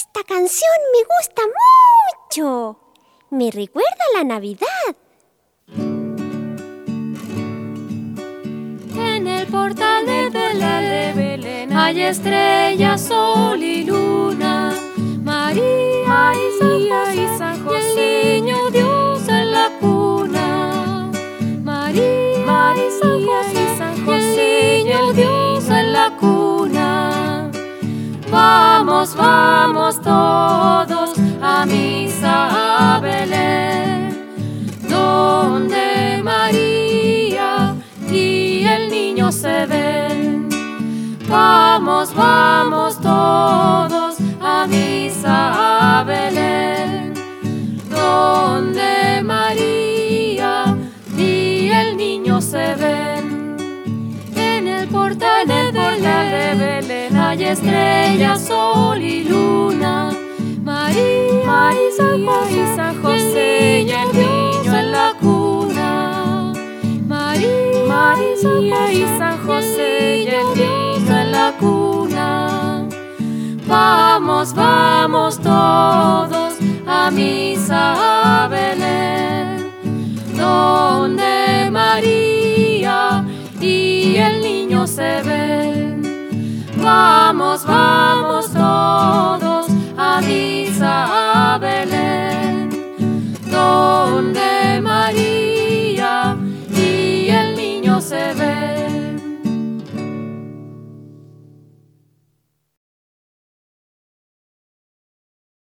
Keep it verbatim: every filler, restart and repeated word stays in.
Esta canción me gusta mucho. Me recuerda a la Navidad. En el portal de Belén hay estrellas, sol y luna. María, María y San José, y el niño Dios en la cuna. María, María y San José, y el Dios en la cuna. Vamos, vamos todos a misa a Belén, donde María y el niño se ven. Vamos, vamos todos a misa a Belén, donde María y el niño se ven. En el portal, en el portal de Belén hay estrellas, sol y luna. María, María y San José, y el niño en la cuna. María, María y San José, y el niño en la cuna. Vamos, vamos todos a misa a Belén, donde María y el niño se ven. Vamos, vamos todos a misa